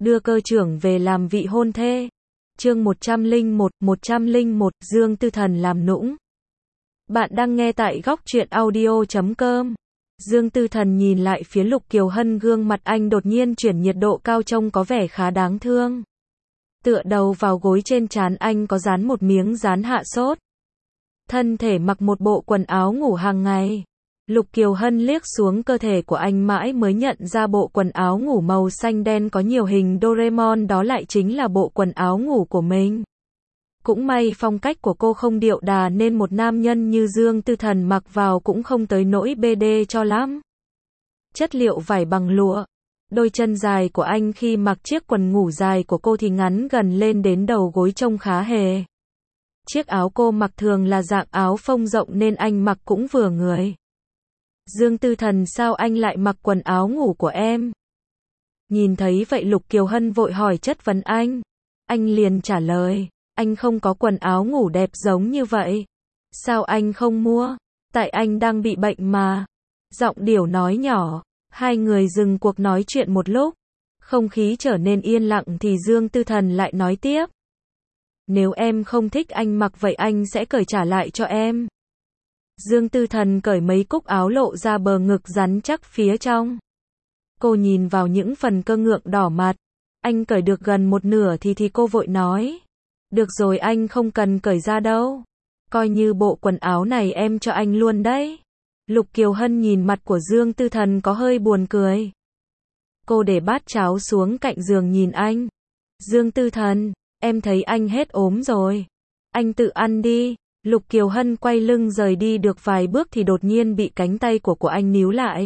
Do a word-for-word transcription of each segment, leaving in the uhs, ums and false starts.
đưa cơ trưởng về làm vị hôn thê. Chương một trăm lẻ một, một trăm lẻ một, Dương Tư Thần làm nũng. Bạn đang nghe tại góc truyện audio chấm com. Dương Tư Thần nhìn lại phía Lục Kiều Hân, gương mặt anh đột nhiên chuyển nhiệt độ cao, trông có vẻ khá đáng thương. Tựa đầu vào gối, trên trán anh có dán một miếng dán hạ sốt. Thân thể mặc một bộ quần áo ngủ hàng ngày. Lục Kiều Hân liếc xuống cơ thể của anh mãi mới nhận ra bộ quần áo ngủ màu xanh đen có nhiều hình Doraemon đó lại chính là bộ quần áo ngủ của mình. Cũng may phong cách của cô không điệu đà nên một nam nhân như Dương Tư Thần mặc vào cũng không tới nỗi bê đê cho lắm. Chất liệu vải bằng lụa. Đôi chân dài của anh khi mặc chiếc quần ngủ dài của cô thì ngắn gần lên đến đầu gối, trông khá hề. Chiếc áo cô mặc thường là dạng áo phông rộng nên anh mặc cũng vừa người. Dương Tư Thần, sao anh lại mặc quần áo ngủ của em? Nhìn thấy vậy Lục Kiều Hân vội hỏi chất vấn anh. Anh liền trả lời, anh không có quần áo ngủ đẹp giống như vậy. Sao anh không mua? Tại anh đang bị bệnh mà. Giọng điệu nói nhỏ. Hai người dừng cuộc nói chuyện một lúc. Không khí trở nên yên lặng thì Dương Tư Thần lại nói tiếp. Nếu em không thích anh mặc vậy anh sẽ cởi trả lại cho em. Dương Tư Thần cởi mấy cúc áo lộ ra bờ ngực rắn chắc phía trong. Cô nhìn vào những phần cơ ngượng đỏ mặt. Anh cởi được gần một nửa thì thì cô vội nói. Được rồi, anh không cần cởi ra đâu. Coi như bộ quần áo này em cho anh luôn đấy. Lục Kiều Hân nhìn mặt của Dương Tư Thần có hơi buồn cười. Cô để bát cháo xuống cạnh giường nhìn anh. Dương Tư Thần, em thấy anh hết ốm rồi. Anh tự ăn đi. Lục Kiều Hân quay lưng rời đi được vài bước thì đột nhiên bị cánh tay của của anh níu lại.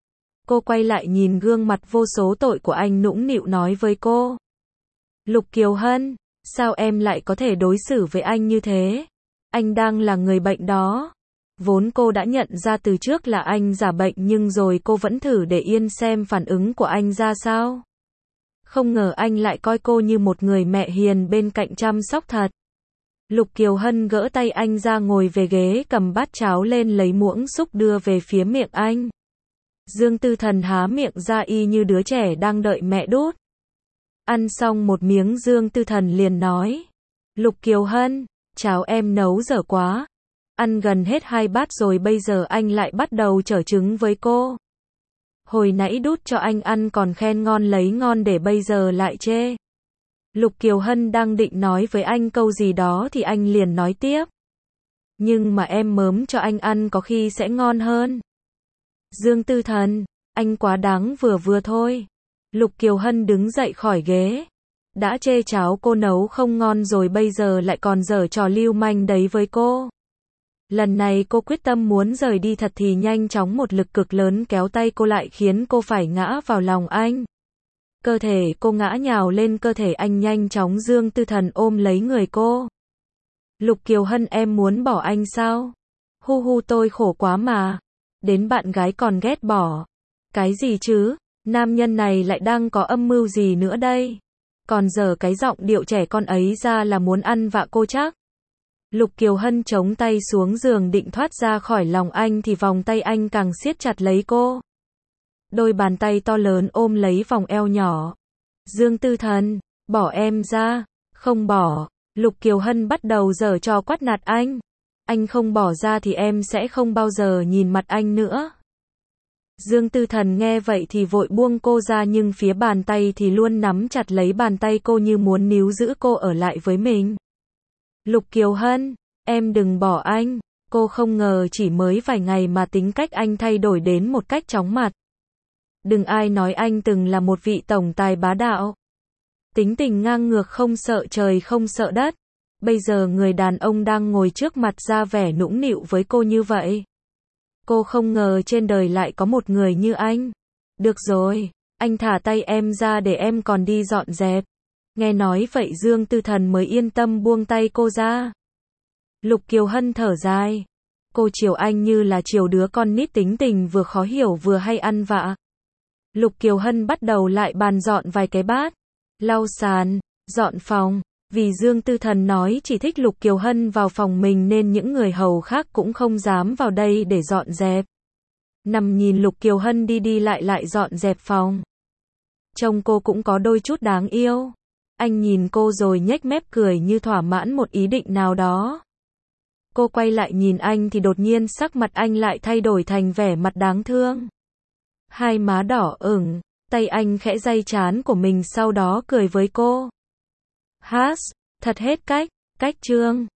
Cô quay lại nhìn gương mặt vô số tội của anh, nũng nịu nói với cô. Lục Kiều Hân, sao em lại có thể đối xử với anh như thế? Anh đang là người bệnh đó. Vốn cô đã nhận ra từ trước là anh giả bệnh nhưng rồi cô vẫn thử để yên xem phản ứng của anh ra sao. Không ngờ anh lại coi cô như một người mẹ hiền bên cạnh chăm sóc thật. Lục Kiều Hân gỡ tay anh ra, ngồi về ghế, cầm bát cháo lên lấy muỗng xúc đưa về phía miệng anh. Dương Tư Thần há miệng ra y như đứa trẻ đang đợi mẹ đút. Ăn xong một miếng Dương Tư Thần liền nói. Lục Kiều Hân, cháo em nấu dở quá. Ăn gần hết hai bát rồi bây giờ anh lại bắt đầu chở trứng với cô. Hồi nãy đút cho anh ăn còn khen ngon lấy ngon để bây giờ lại chê. Lục Kiều Hân đang định nói với anh câu gì đó thì anh liền nói tiếp. Nhưng mà em mớm cho anh ăn có khi sẽ ngon hơn. Dương Tư Thần, anh quá đáng vừa vừa thôi. Lục Kiều Hân đứng dậy khỏi ghế. Đã chê cháo cô nấu không ngon rồi bây giờ lại còn giở trò lưu manh đấy với cô. Lần này cô quyết tâm muốn rời đi thật thì nhanh chóng một lực cực lớn kéo tay cô lại khiến cô phải ngã vào lòng anh. Cơ thể cô ngã nhào lên cơ thể anh, nhanh chóng Dương Tư Thần ôm lấy người cô. Lục Kiều Hân, em muốn bỏ anh sao? Hu hu, tôi khổ quá mà. Đến bạn gái còn ghét bỏ. Cái gì chứ? Nam nhân này lại đang có âm mưu gì nữa đây? Còn giờ cái giọng điệu trẻ con ấy ra là muốn ăn vạ cô chắc. Lục Kiều Hân chống tay xuống giường định thoát ra khỏi lòng anh thì vòng tay anh càng siết chặt lấy cô. Đôi bàn tay to lớn ôm lấy vòng eo nhỏ. Dương Tư Thần, bỏ em ra. Không bỏ. Lục Kiều Hân bắt đầu giở trò quát nạt anh. Anh không bỏ ra thì em sẽ không bao giờ nhìn mặt anh nữa. Dương Tư Thần nghe vậy thì vội buông cô ra nhưng phía bàn tay thì luôn nắm chặt lấy bàn tay cô như muốn níu giữ cô ở lại với mình. Lục Kiều Hân, em đừng bỏ anh. Cô không ngờ chỉ mới vài ngày mà tính cách anh thay đổi đến một cách chóng mặt. Đừng ai nói anh từng là một vị tổng tài bá đạo. Tính tình ngang ngược không sợ trời không sợ đất. Bây giờ người đàn ông đang ngồi trước mặt ra vẻ nũng nịu với cô như vậy. Cô không ngờ trên đời lại có một người như anh. Được rồi, anh thả tay em ra để em còn đi dọn dẹp. Nghe nói vậy Dương Tư Thần mới yên tâm buông tay cô ra. Lục Kiều Hân thở dài. Cô chiều anh như là chiều đứa con nít tính tình vừa khó hiểu vừa hay ăn vạ. Lục Kiều Hân bắt đầu lại bàn dọn vài cái bát, lau sàn, dọn phòng. Vì Dương Tư Thần nói chỉ thích Lục Kiều Hân vào phòng mình nên những người hầu khác cũng không dám vào đây để dọn dẹp. Nằm nhìn Lục Kiều Hân đi đi lại lại dọn dẹp phòng. Trông cô cũng có đôi chút đáng yêu. Anh nhìn cô rồi nhếch mép cười như thỏa mãn một ý định nào đó. Cô quay lại nhìn anh thì đột nhiên sắc mặt anh lại thay đổi thành vẻ mặt đáng thương. Hai má đỏ ửng, tay anh khẽ day trán của mình sau đó cười với cô. Hát, thật hết cách, cách Trương.